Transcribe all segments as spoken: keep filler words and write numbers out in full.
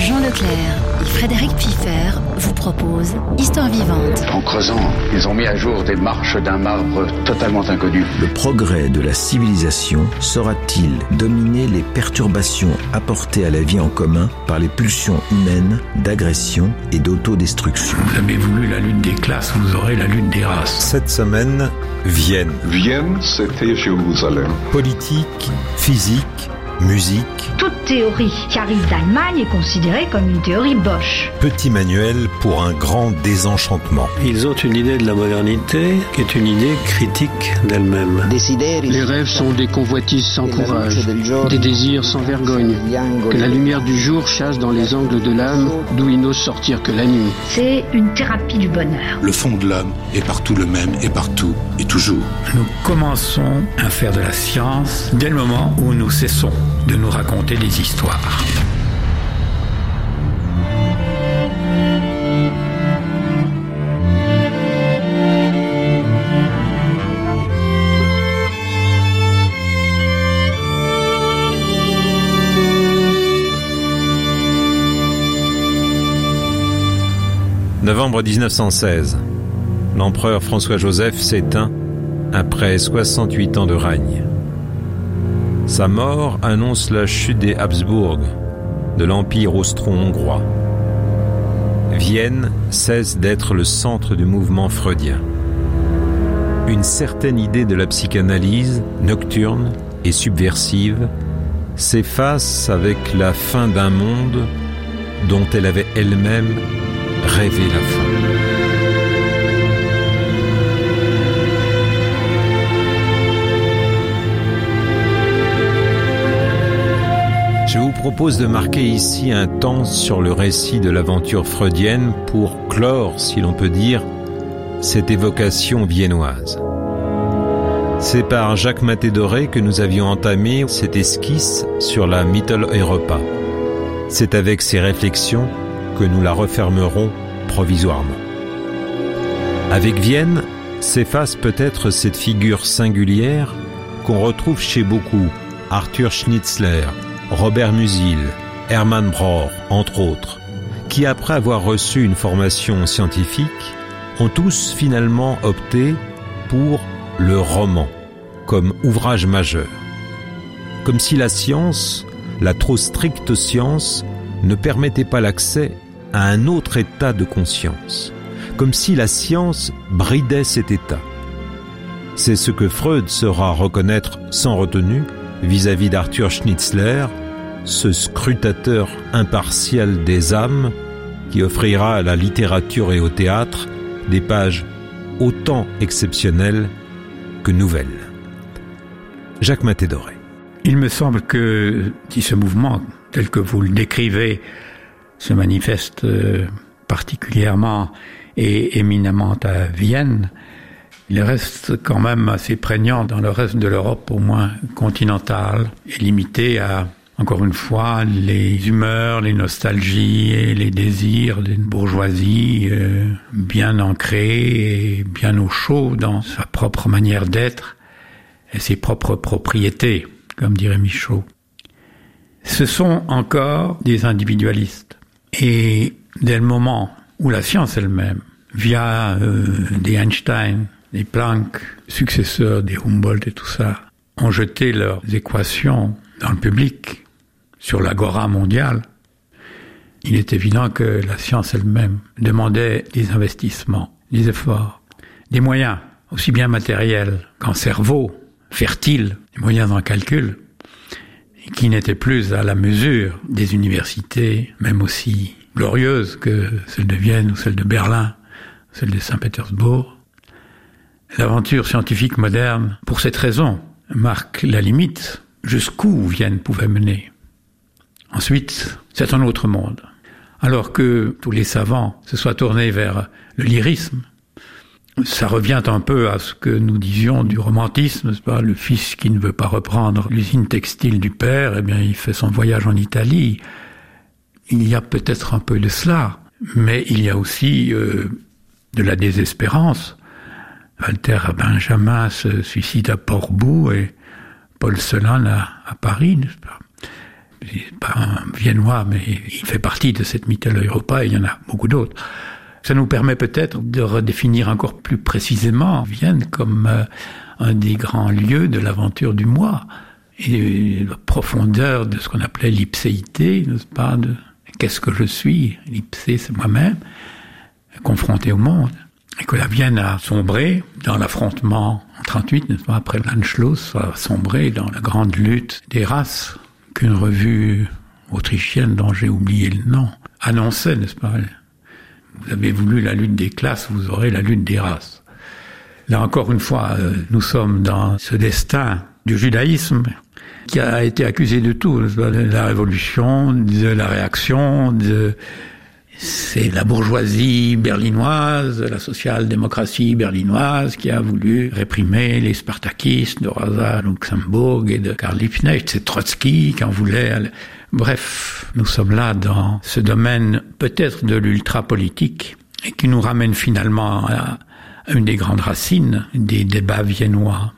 Jean Leclerc et Frédéric Piffer vous proposent Histoire vivante. En creusant, ils ont mis à jour des marches d'un marbre totalement inconnu. Le progrès de la civilisation saura-t-il dominer les perturbations apportées à la vie en commun par les pulsions humaines d'agression et d'autodestruction? Vous avez voulu la lutte des classes, vous aurez la lutte des races. Cette semaine, Vienne. Vienne, c'était Jérusalem. Politique, physique, musique. Toute théorie qui arrive d'Allemagne est considérée comme une théorie Bosch. Petit manuel pour un grand désenchantement. Ils ont une idée de la modernité qui est une idée critique d'elle-même. Les rêves sont des convoitises sans courage, des désirs sans vergogne, que la lumière du jour chasse dans les angles de l'âme, d'où il n'ose sortir que la nuit. C'est une thérapie du bonheur. Le fond de l'homme est partout le même, et partout, et toujours. Nous commençons à faire de la science dès le moment où nous cessons de nous raconter des histoires. Novembre dix-neuf cent seize. L'empereur François-Joseph s'éteint après soixante-huit ans de règne. Sa mort annonce la chute des Habsbourg, de l'Empire austro-hongrois. Vienne cesse d'être le centre du mouvement freudien. Une certaine idée de la psychanalyse, nocturne et subversive, s'efface avec la fin d'un monde dont elle avait elle-même rêvé la fin. Je vous propose de marquer ici un temps sur le récit de l'aventure freudienne pour clore, si l'on peut dire, cette évocation viennoise. C'est par Jacques Maté-Doré que nous avions entamé cette esquisse sur la Mitteleuropa. C'est avec ces réflexions que nous la refermerons provisoirement. Avec Vienne s'efface peut-être cette figure singulière qu'on retrouve chez beaucoup, Arthur Schnitzler, Robert Musil, Hermann Broch, entre autres, qui après avoir reçu une formation scientifique, ont tous finalement opté pour le roman comme ouvrage majeur. Comme si la science, la trop stricte science, ne permettait pas l'accès à un autre état de conscience. Comme si la science bridait cet état. C'est ce que Freud saura reconnaître sans retenue vis-à-vis d'Arthur Schnitzler, ce scrutateur impartial des âmes qui offrira à la littérature et au théâtre des pages autant exceptionnelles que nouvelles. Jacques Maté-Doré. Il me semble que si ce mouvement, tel que vous le décrivez, se manifeste particulièrement et éminemment à Vienne, il reste quand même assez prégnant dans le reste de l'Europe, au moins continentale, et limité à, encore une fois, les humeurs, les nostalgies et les désirs d'une bourgeoisie euh, bien ancrée et bien au chaud dans sa propre manière d'être et ses propres propriétés, comme dirait Michaud. Ce sont encore des individualistes. Et dès le moment où la science elle-même, via euh, des Einstein, des Planck, successeurs des Humboldt et tout ça, ont jeté leurs équations dans le public, sur l'agora mondiale, il est évident que la science elle-même demandait des investissements, des efforts, des moyens, aussi bien matériels qu'en cerveau, fertile, des moyens en calcul, qui n'étaient plus à la mesure des universités, même aussi glorieuses que celles de Vienne ou celles de Berlin, celles de Saint-Pétersbourg. L'aventure scientifique moderne, pour cette raison, marque la limite jusqu'où Vienne pouvait mener. Ensuite, c'est un autre monde. Alors que tous les savants se soient tournés vers le lyrisme, ça revient un peu à ce que nous disions du romantisme, n'est-ce pas? Le fils qui ne veut pas reprendre l'usine textile du père, eh bien, il fait son voyage en Italie. Il y a peut-être un peu de cela, mais il y a aussi euh, de la désespérance. Walter Benjamin se suicide à Port-Bou et Paul Celan à, à Paris, n'est-ce pas? c'est pas un Viennois, mais il fait partie de cette Mitteleuropa, et il y en a beaucoup d'autres. Ça nous permet peut-être de redéfinir encore plus précisément Vienne comme euh, un des grands lieux de l'aventure du moi, et la profondeur de ce qu'on appelait l'ipséité, n'est-ce pas, de qu'est-ce que je suis, l'ipsé c'est moi-même, confronté au monde. Et que la Vienne a sombré dans l'affrontement en trente-huit, n'est-ce pas, après l'Anschluss, a sombré dans la grande lutte des races qu'une revue autrichienne dont j'ai oublié le nom annonçait, n'est-ce pas. Vous avez voulu la lutte des classes, vous aurez la lutte des races. Là encore une fois, nous sommes dans ce destin du judaïsme qui a été accusé de tout, n'est-ce pas, de la révolution, de la réaction, de... C'est la bourgeoisie berlinoise, la social-démocratie berlinoise qui a voulu réprimer les spartakistes de Rosa Luxembourg et de Karl Liebknecht. C'est Trotsky qui en voulait. Bref, nous sommes là dans ce domaine peut-être de l'ultra-politique et qui nous ramène finalement à une des grandes racines des débats viennois.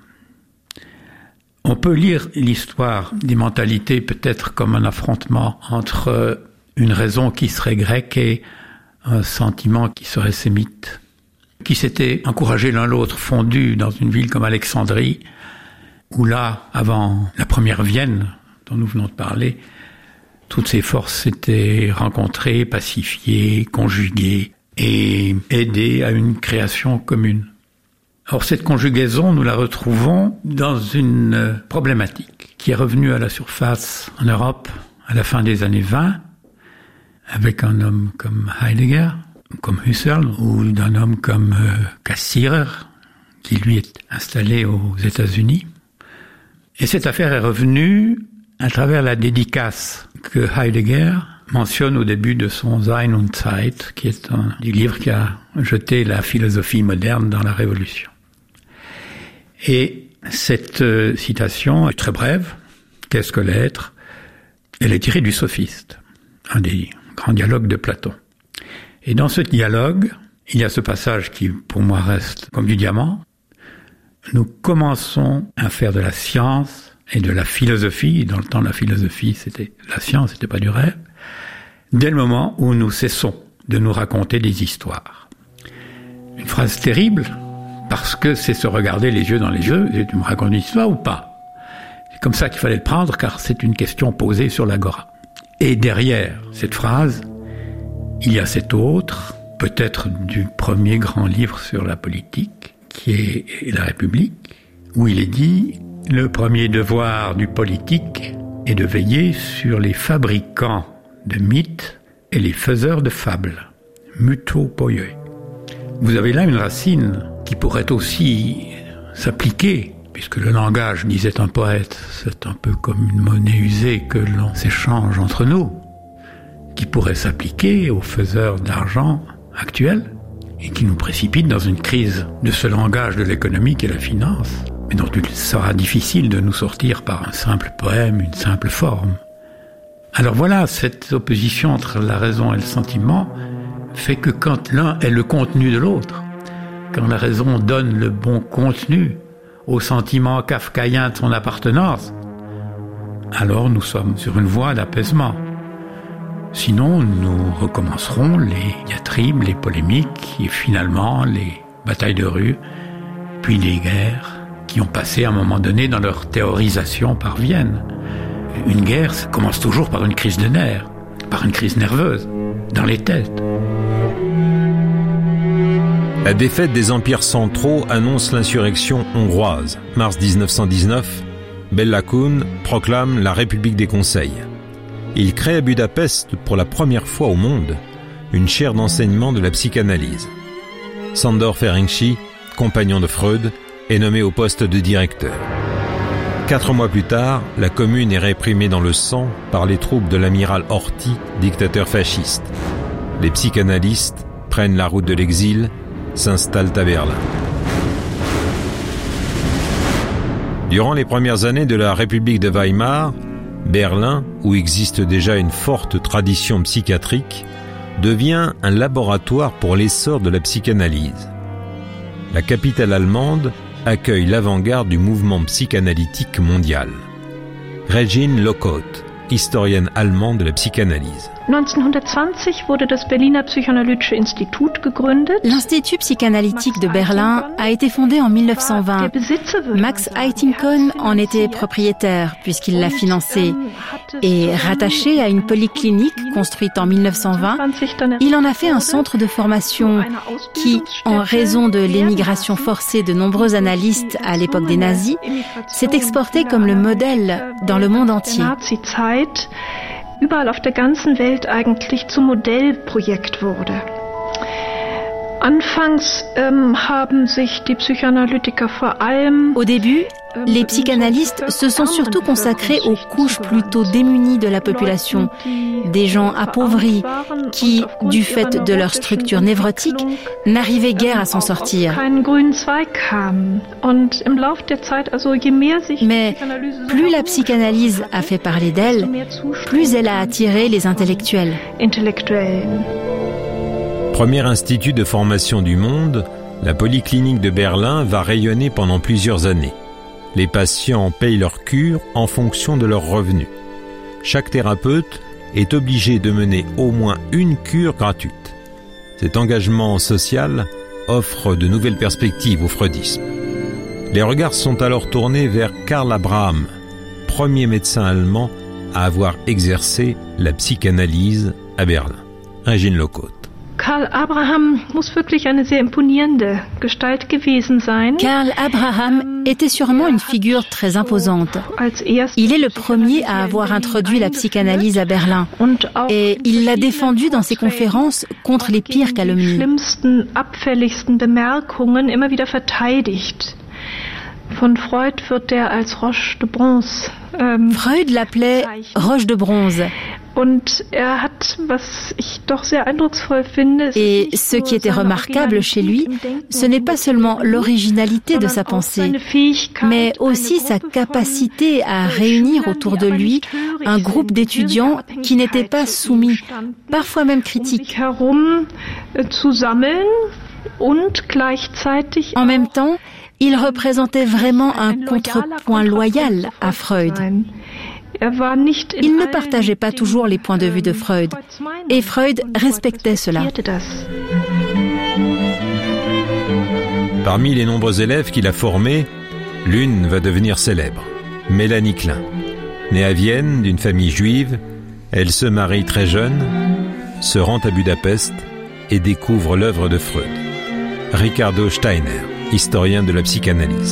On peut lire l'histoire des mentalités peut-être comme un affrontement entre une raison qui serait grecque et un sentiment qui serait sémite, qui s'étaient encouragés l'un l'autre, fondus dans une ville comme Alexandrie, où là, avant la première Vienne, dont nous venons de parler, toutes ces forces s'étaient rencontrées, pacifiées, conjuguées et aidées à une création commune. Or, cette conjugaison, nous la retrouvons dans une problématique qui est revenue à la surface en Europe à la fin des années vingt, avec un homme comme Heidegger, comme Husserl, ou d'un homme comme euh, Cassirer, qui lui est installé aux États-Unis. Et cette affaire est revenue à travers la dédicace que Heidegger mentionne au début de son Sein und Zeit, qui est un des livres qui a jeté la philosophie moderne dans la Révolution. Et cette euh, citation est très brève. Qu'est-ce que l'être ? Elle est tirée du Sophiste, un des grand dialogue de Platon. Et dans ce dialogue, il y a ce passage qui, pour moi, reste comme du diamant. Nous commençons à faire de la science et de la philosophie. Dans le temps, la philosophie, c'était la science, c'était pas du rêve. Dès le moment où nous cessons de nous raconter des histoires. Une phrase terrible, parce que c'est se regarder les yeux dans les yeux. Et tu me racontes une histoire ou pas ? C'est comme ça qu'il fallait le prendre, car c'est une question posée sur l'agora. Et derrière cette phrase, il y a cette autre, peut-être du premier grand livre sur la politique, qui est La République, où il est dit « Le premier devoir du politique est de veiller sur les fabricants de mythes et les faiseurs de fables. Mythopoioi ». Vous avez là une racine qui pourrait aussi s'appliquer, puisque le langage, disait un poète, c'est un peu comme une monnaie usée que l'on s'échange entre nous, qui pourrait s'appliquer aux faiseurs d'argent actuels et qui nous précipite dans une crise de ce langage de l'économie qu'est la finance, mais dont il sera difficile de nous sortir par un simple poème, une simple forme. Alors voilà, cette opposition entre la raison et le sentiment fait que quand l'un est le contenu de l'autre, quand la raison donne le bon contenu au sentiment kafkaïen de son appartenance, alors nous sommes sur une voie d'apaisement. Sinon, nous recommencerons les diatribes, les polémiques, et finalement les batailles de rue, puis les guerres qui ont passé à un moment donné dans leur théorisation par Vienne. Une guerre, ça commence toujours par une crise de nerfs, par une crise nerveuse, dans les têtes. La défaite des empires centraux annonce l'insurrection hongroise. Mars dix-neuf cent dix-neuf, Bela Kun proclame la République des Conseils. Il crée à Budapest, pour la première fois au monde, une chaire d'enseignement de la psychanalyse. Sándor Ferenczi, compagnon de Freud, est nommé au poste de directeur. Quatre mois plus tard, la commune est réprimée dans le sang par les troupes de l'amiral Horthy, dictateur fasciste. Les psychanalystes prennent la route de l'exil, s'installent à Berlin. Durant les premières années de la République de Weimar, Berlin, où existe déjà une forte tradition psychiatrique, devient un laboratoire pour l'essor de la psychanalyse. La capitale allemande accueille l'avant-garde du mouvement psychanalytique mondial. Regine Lockhart, historienne allemande de la psychanalyse. neunzehnhundertzwanzig wurde das Berliner Psychoanalytische Institut gegründet. L'Institut psychanalytique de Berlin a été fondé en mille neuf cent vingt. Max Eitingon en était propriétaire puisqu'il l'a financé. Et rattaché à une polyclinique construite en mille neuf cent vingt, il en a fait un centre de formation qui, en raison de l'émigration forcée de nombreux analystes à l'époque des nazis, s'est exporté comme le modèle dans le monde entier. Überall auf der ganzen Welt eigentlich zum Modellprojekt wurde. Anfangs ähm, haben sich die Psychoanalytiker vor allem Au début, les psychanalystes se sont surtout consacrés aux couches plutôt démunies de la population, des gens appauvris qui, du fait de leur structure névrotique, n'arrivaient guère à s'en sortir. Mais plus la psychanalyse a fait parler d'elle, plus elle a attiré les intellectuels. Premier institut de formation du monde, la Polyclinique de Berlin va rayonner pendant plusieurs années. Les patients payent leur cure en fonction de leurs revenus. Chaque thérapeute est obligé de mener au moins une cure gratuite. Cet engagement social offre de nouvelles perspectives au freudisme. Les regards sont alors tournés vers Karl Abraham, premier médecin allemand à avoir exercé la psychanalyse à Berlin. Régine Locotte. Karl Abraham muss wirklich eine sehr imponierende Gestalt gewesen sein. Karl Abraham était sûrement une figure très imposante. Il est le premier à avoir introduit la psychanalyse à Berlin et il l'a défendue dans ses conférences contre les pires calomnies. Schlimmsten, abfälligsten Bemerkungen immer wieder verteidigt. Von Freud wird er als Roche de Bronze. Ähm, Freud l'appelait Roche de Bronze. Und er hat, was ich doch sehr eindrucksvoll finde, et ce qui était remarquable chez lui, ce n'est pas seulement l'originalité de sa pensée, mais aussi sa capacité à réunir autour de lui un groupe d'étudiants qui n'étaient pas soumis, parfois même critiques. En même temps, il représentait vraiment un contrepoint loyal à Freud. Il ne partageait pas toujours les points de vue de Freud, et Freud respectait cela. Parmi les nombreux élèves qu'il a formés, l'une va devenir célèbre, Mélanie Klein. Née à Vienne d'une famille juive, elle se marie très jeune, se rend à Budapest et découvre l'œuvre de Freud. Ricardo Steiner, historien de la psychanalyse.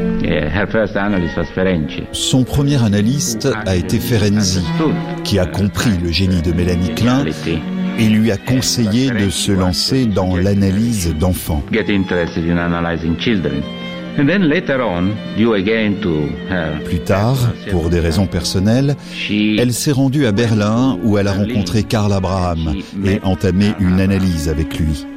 Son premier analyste a été Ferenczi, qui a compris le génie de Mélanie Klein et lui a conseillé de se lancer dans l'analyse d'enfants. Plus tard, pour des raisons personnelles, elle s'est rendue à Berlin où elle a rencontré Karl Abraham et entamé une analyse avec lui.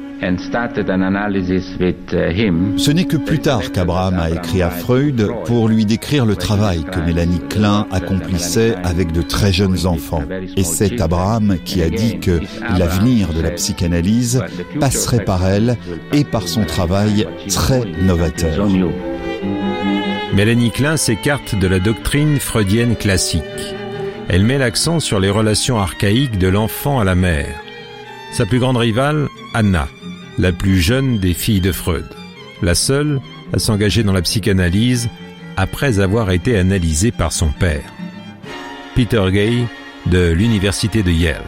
Ce n'est que plus tard qu'Abraham a écrit à Freud pour lui décrire le travail que Mélanie Klein accomplissait avec de très jeunes enfants. Et c'est Abraham qui a dit que l'avenir de la psychanalyse passerait par elle et par son travail très novateur. Mélanie Klein s'écarte de la doctrine freudienne classique. Elle met l'accent sur les relations archaïques de l'enfant à la mère. Sa plus grande rivale, Anna, la plus jeune des filles de Freud, la seule à s'engager dans la psychanalyse après avoir été analysée par son père. Peter Gay, de l'université de Yale.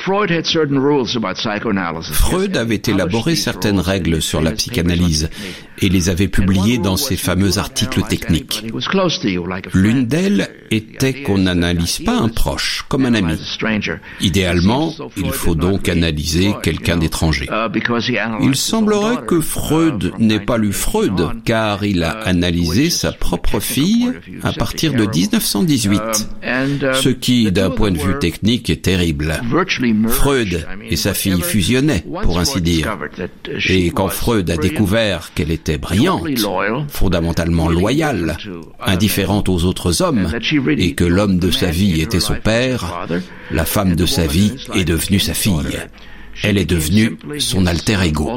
Freud avait élaboré certaines règles sur la psychanalyse et les avait publiées dans ses fameux articles techniques. L'une d'elles était qu'on n'analyse pas un proche comme un ami. Idéalement, il faut donc analyser quelqu'un d'étranger. Il semblerait que Freud n'ait pas lu Freud, car il a analysé sa propre fille à partir de dix-neuf cent dix-huit, ce qui, d'un point de vue technique, est terrible. Freud et sa fille fusionnaient, pour ainsi dire. Et quand Freud a découvert qu'elle était brillante, fondamentalement loyale, indifférente aux autres hommes, et que l'homme de sa vie était son père, la femme de sa vie est devenue sa fille. Elle est devenue son alter ego.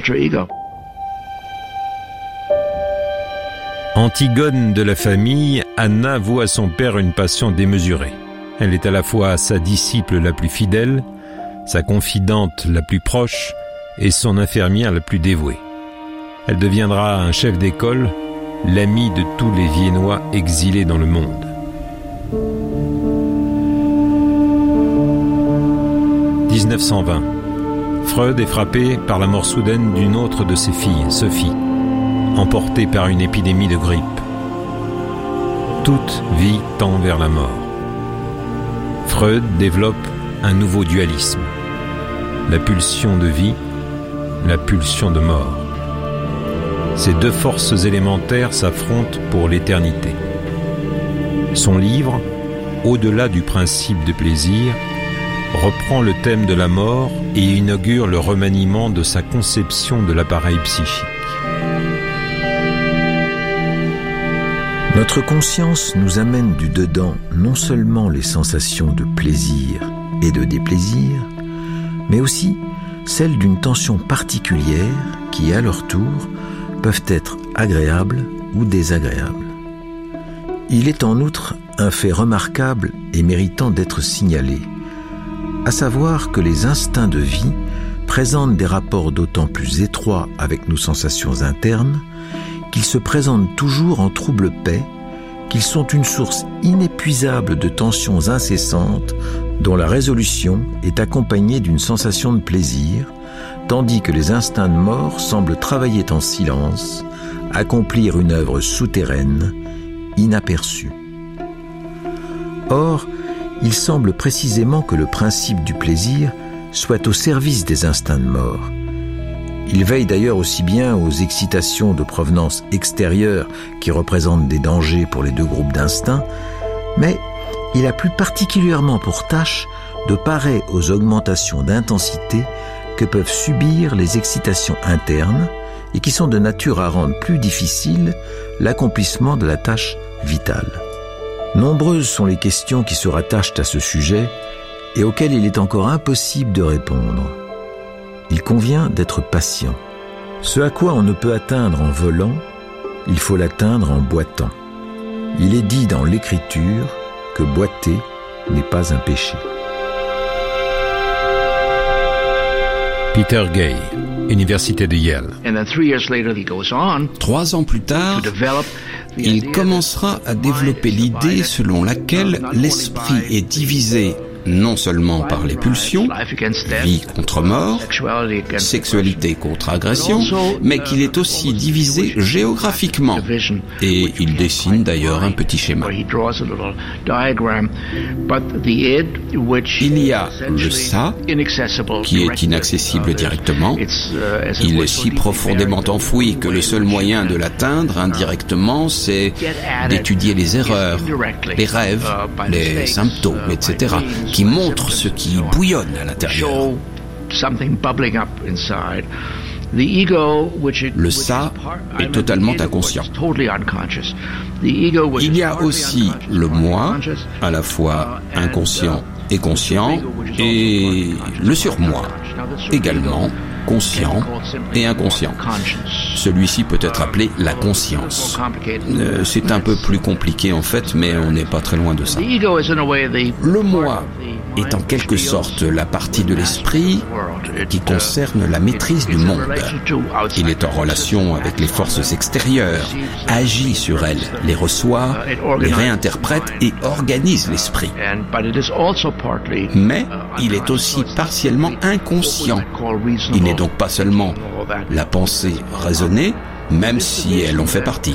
Antigone de la famille, Anna voue à son père une passion démesurée. Elle est à la fois sa disciple la plus fidèle, sa confidente la plus proche et son infirmière la plus dévouée. Elle deviendra un chef d'école, l'ami de tous les Viennois exilés dans le monde. dix-neuf cent vingt. Freud est frappé par la mort soudaine d'une autre de ses filles, Sophie, emportée par une épidémie de grippe. Toute vie tend vers la mort. Freud développe un nouveau dualisme. La pulsion de vie, la pulsion de mort. Ces deux forces élémentaires s'affrontent pour l'éternité. Son livre, Au-delà du principe de plaisir, reprend le thème de la mort et inaugure le remaniement de sa conception de l'appareil psychique. Notre conscience nous amène du dedans non seulement les sensations de plaisir et de déplaisir, mais aussi celles d'une tension particulière qui, à leur tour, peuvent être agréables ou désagréables. Il est en outre un fait remarquable et méritant d'être signalé, à savoir que les instincts de vie présentent des rapports d'autant plus étroits avec nos sensations internes qu'ils se présentent toujours en trouble paix, qu'ils sont une source inépuisable de tensions incessantes dont la résolution est accompagnée d'une sensation de plaisir, tandis que les instincts de mort semblent travailler en silence, accomplir une œuvre souterraine, inaperçue. Or, il semble précisément que le principe du plaisir soit au service des instincts de mort. Il veille d'ailleurs aussi bien aux excitations de provenance extérieure qui représentent des dangers pour les deux groupes d'instincts, mais il a plus particulièrement pour tâche de parer aux augmentations d'intensité que peuvent subir les excitations internes et qui sont de nature à rendre plus difficile l'accomplissement de la tâche vitale. Nombreuses sont les questions qui se rattachent à ce sujet et auxquelles il est encore impossible de répondre. Il convient d'être patient. Ce à quoi on ne peut atteindre en volant, il faut l'atteindre en boitant. Il est dit dans l'Écriture que boiter n'est pas un péché. Peter Gay, Université de Yale. Trois ans plus tard, il commencera à développer l'idée selon laquelle l'esprit est divisé non seulement par les pulsions, vie contre mort, sexualité contre agression, mais qu'il est aussi divisé géographiquement. Et il dessine d'ailleurs un petit schéma. Il y a le ça, qui est inaccessible directement. Il est si profondément enfoui que le seul moyen de l'atteindre indirectement, c'est d'étudier les erreurs, les rêves, les symptômes, et cetera, qui montre ce qui bouillonne à l'intérieur. Le ça est totalement inconscient. Il y a aussi le moi, à la fois inconscient et conscient, et le surmoi, également conscient et inconscient. Celui-ci peut être appelé la conscience. Euh, c'est un peu plus compliqué en fait, mais on n'est pas très loin de ça. Le moi est en quelque sorte la partie de l'esprit qui concerne la maîtrise du monde. Il est en relation avec les forces extérieures, agit sur elles, les reçoit, les réinterprète et organise l'esprit. Mais il est aussi partiellement inconscient. Il n'est donc pas seulement la pensée raisonnée, même si elle en fait partie.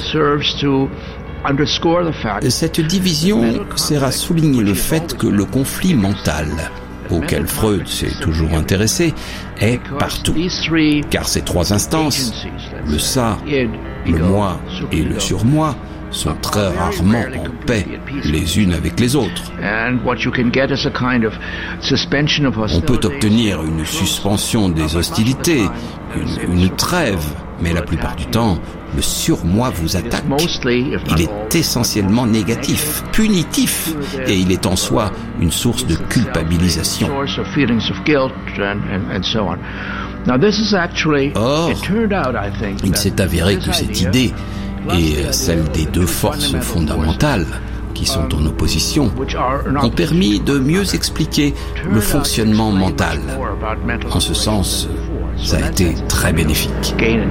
Cette division sert à souligner le fait que le conflit mental, auquel Freud s'est toujours intéressé, est partout. Car ces trois instances, le ça, le moi et le surmoi, sont très rarement en paix les unes avec les autres. On peut obtenir une suspension des hostilités, une, une trêve, mais la plupart du temps, le surmoi vous attaque. Il est essentiellement négatif, punitif, et il est en soi une source de culpabilisation. Or, il s'est avéré que cette idée est celle des deux forces fondamentales qui sont en opposition, ont permis de mieux expliquer le fonctionnement mental. En ce sens, ça a été très bénéfique.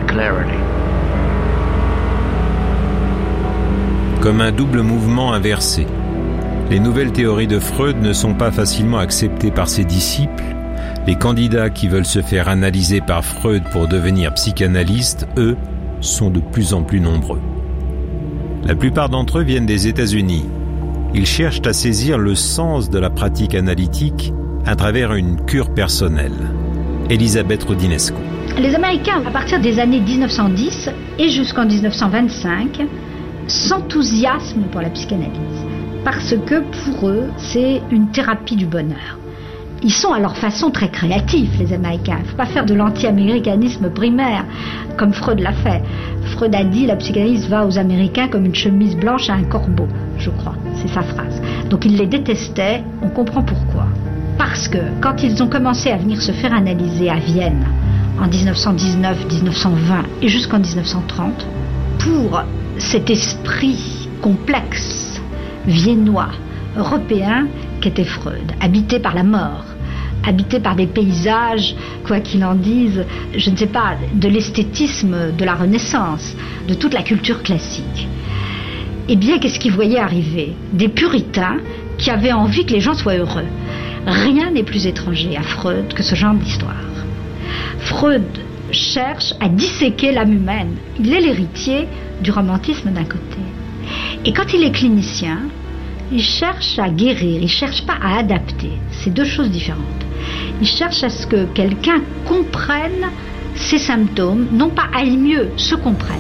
Comme un double mouvement inversé, les nouvelles théories de Freud ne sont pas facilement acceptées par ses disciples. Les candidats qui veulent se faire analyser par Freud pour devenir psychanalystes, eux, sont de plus en plus nombreux. La plupart d'entre eux viennent des États-Unis. Ils cherchent à saisir le sens de la pratique analytique à travers une cure personnelle. Elisabeth Rodinesco. Les Américains, à partir des années dix-neuf cent dix et jusqu'en dix-neuf cent vingt-cinq, s'enthousiasment pour la psychanalyse. Parce que pour eux, c'est une thérapie du bonheur. Ils sont à leur façon très créatifs, les Américains. Il ne faut pas faire de l'anti-américanisme primaire, comme Freud l'a fait. Freud a dit « la psychanalyse va aux Américains comme une chemise blanche à un corbeau », je crois, c'est sa phrase. Donc ils les détestaient, on comprend pourquoi. Parce que quand ils ont commencé à venir se faire analyser à Vienne, en dix-neuf cent dix-neuf, dix-neuf cent vingt et jusqu'en dix-neuf cent trente, pour cet esprit complexe, viennois, européen, qu'était Freud, habité par la mort, habité par des paysages, quoi qu'il en dise, je ne sais pas, de l'esthétisme de la Renaissance, de toute la culture classique. Eh bien, qu'est-ce qu'ils voyaient arriver? Des puritains qui avaient envie que les gens soient heureux. Rien n'est plus étranger à Freud que ce genre d'histoire. Freud cherche à disséquer l'âme humaine. Il est l'héritier du romantisme d'un côté. Et quand il est clinicien, il cherche à guérir, il ne cherche pas à adapter. C'est deux choses différentes. Il cherche à ce que quelqu'un comprenne ses symptômes, non pas aille mieux, se comprenne.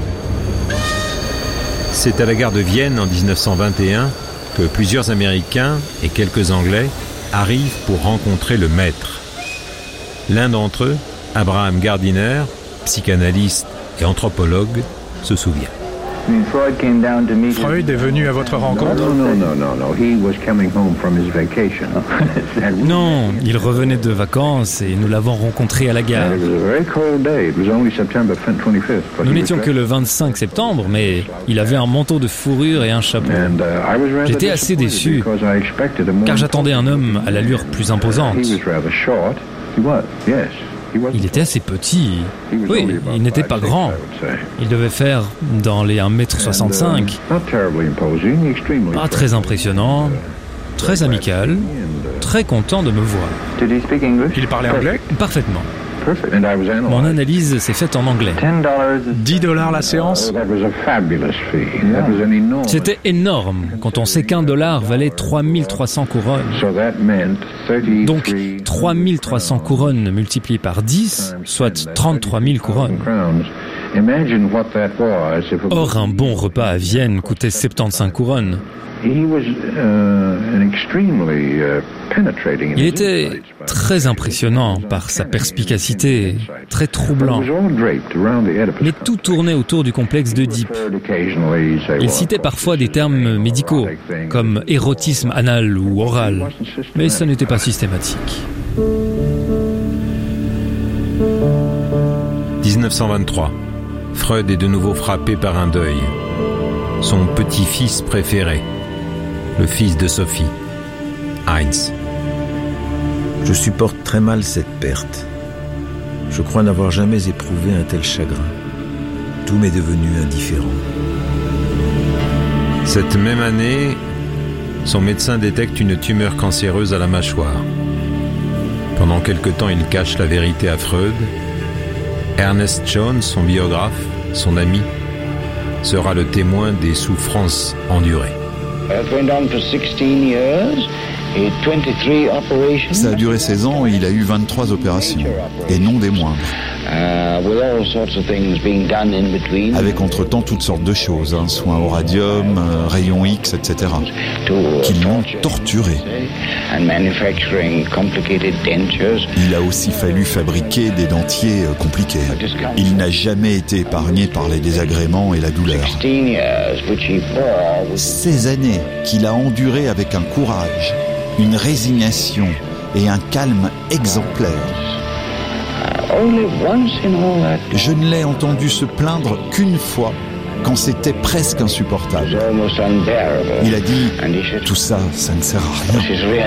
C'est à la gare de Vienne en dix-neuf cent vingt et un que plusieurs Américains et quelques Anglais arrivent pour rencontrer le maître. L'un d'entre eux, Abraham Gardiner, psychanalyste et anthropologue, se souvient. Freud est venu à votre rencontre? Non, il revenait de vacances et nous l'avons rencontré à la gare. Nous n'étions que le vingt-cinq septembre, mais il avait un manteau de fourrure et un chapeau. J'étais assez déçu, car j'attendais un homme à l'allure plus imposante. Il était assez petit. Oui, il n'était pas grand. Il devait faire dans les un mètre soixante-cinq. Pas très impressionnant, très amical, très content de me voir. Il parlait anglais? Parfaitement. Mon analyse s'est faite en anglais. dix dollars la séance? C'était énorme quand on sait qu'un dollar valait trois mille trois cents couronnes. Donc trois mille trois cents couronnes multipliées par dix, soit trente-trois mille couronnes. Or, un bon repas à Vienne coûtait soixante-quinze couronnes. Il était très impressionnant par sa perspicacité, très troublant. Mais tout tournait autour du complexe d'Oedipe. Il citait parfois des termes médicaux, comme érotisme anal ou oral, mais ça n'était pas systématique. dix-neuf cent vingt-trois. Freud est de nouveau frappé par un deuil. Son petit-fils préféré, le fils de Sophie, Heinz. Je supporte très mal cette perte. Je crois n'avoir jamais éprouvé un tel chagrin. Tout m'est devenu indifférent. Cette même année, son médecin détecte une tumeur cancéreuse à la mâchoire. Pendant quelque temps, il cache la vérité à Freud. Ernest Jones, son biographe, son ami, sera le témoin des souffrances endurées. Ça a duré seize ans et il a eu vingt-trois opérations, et non des moindres. Avec entre-temps toutes sortes de choses, hein, soins au radium, euh, rayons X, et cetera, qui l'ont torturé. Il a aussi fallu fabriquer des dentiers euh, compliqués. Il n'a jamais été épargné par les désagréments et la douleur. Ces années qu'il a endurées avec un courage, une résignation et un calme exemplaire. Je ne l'ai entendu se plaindre qu'une fois quand c'était presque insupportable. Il a dit « Tout ça, ça ne sert à rien ».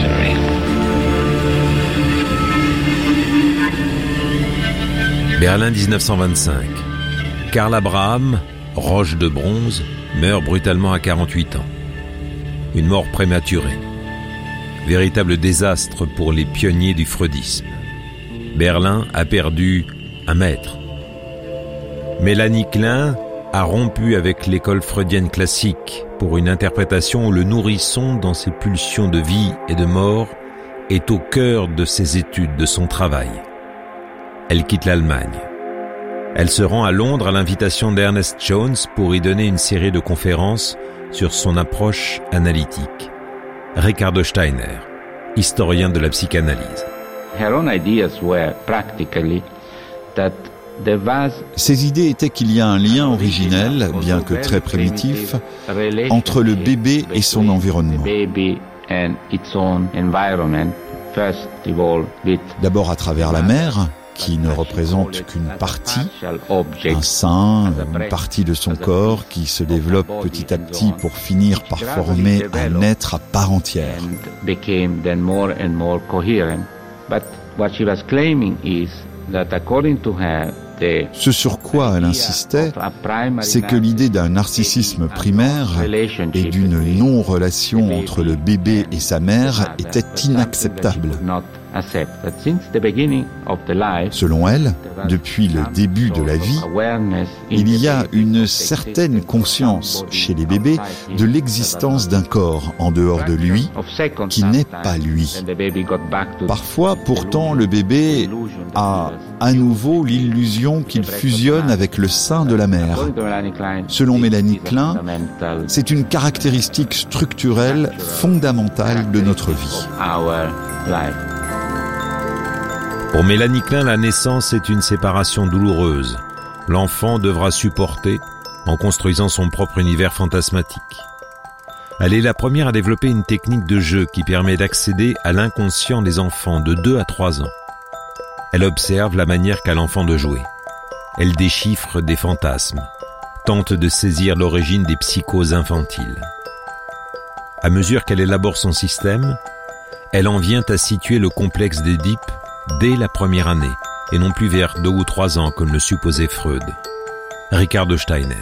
Berlin dix-neuf cent vingt-cinq. Karl Abraham, roche de bronze, meurt brutalement à quarante-huit ans. Une mort prématurée. Véritable désastre pour les pionniers du freudisme. Berlin a perdu un maître. Mélanie Klein a rompu avec l'école freudienne classique pour une interprétation où le nourrisson, dans ses pulsions de vie et de mort, est au cœur de ses études, de son travail. Elle quitte l'Allemagne. Elle se rend à Londres à l'invitation d'Ernest Jones pour y donner une série de conférences sur son approche analytique. Ricardo Steiner, historien de la psychanalyse. Ses idées étaient qu'il y a un lien originel, bien que très primitif, entre le bébé et son environnement. D'abord à travers la mère, qui ne représente qu'une partie, un sein, une partie de son corps qui se développe petit à petit pour finir par former un être à part entière. Ce sur quoi elle insistait, c'est que l'idée d'un narcissisme primaire et d'une non-relation entre le bébé et sa mère était inacceptable. Selon elle, depuis le début de la vie, il y a une certaine conscience chez les bébés de l'existence d'un corps en dehors de lui qui n'est pas lui. Parfois, pourtant, le bébé a à nouveau l'illusion qu'il fusionne avec le sein de la mère. Selon Mélanie Klein, c'est une caractéristique structurelle fondamentale de notre vie. Pour Mélanie Klein, la naissance est une séparation douloureuse. L'enfant devra supporter en construisant son propre univers fantasmatique. Elle est la première à développer une technique de jeu qui permet d'accéder à l'inconscient des enfants de deux à trois ans. Elle observe la manière qu'a l'enfant de jouer. Elle déchiffre des fantasmes, tente de saisir l'origine des psychoses infantiles. À mesure qu'elle élabore son système, elle en vient à situer le complexe d'Édipe dès la première année, et non plus vers deux ou trois ans comme le supposait Freud. Ricardo Steiner.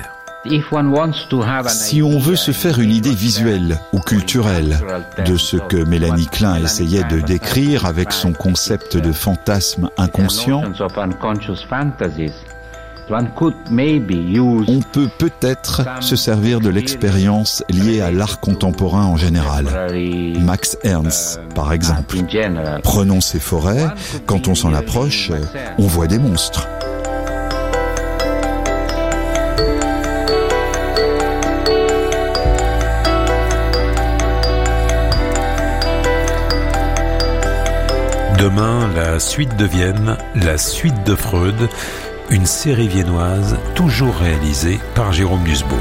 Si on veut se faire une idée visuelle ou culturelle de ce que Mélanie Klein essayait de décrire avec son concept de fantasme inconscient, on peut peut-être se servir de l'expérience liée à l'art contemporain en général. Max Ernst, par exemple. Prenons ces forêts, quand on s'en approche, on voit des monstres. Demain, la suite de Vienne, la suite de Freud, une série viennoise toujours réalisée par Jérôme Nusbaum.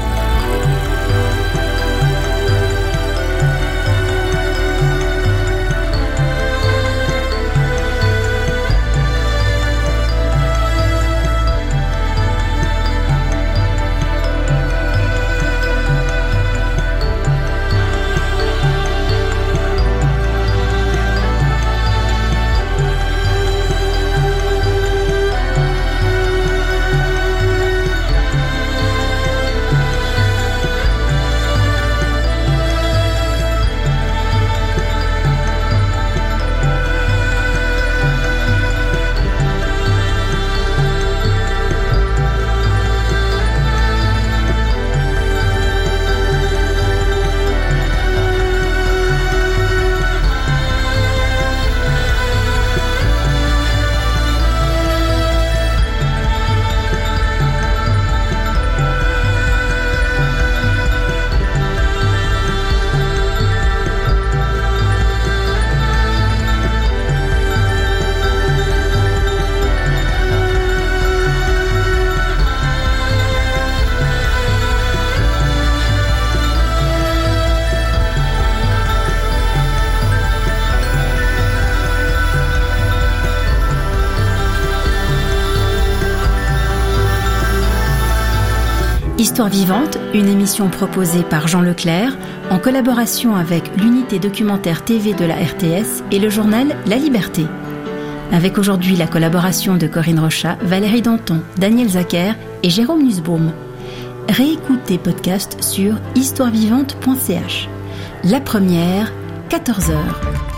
Histoire vivante, une émission proposée par Jean Leclerc en collaboration avec l'unité documentaire T V de la R T S et le journal La Liberté. Avec aujourd'hui la collaboration de Corinne Rochat, Valérie Danton, Daniel Zacher et Jérôme Nussbaum. Réécoutez podcast sur histoire vivante point c h. La première, quatorze heures.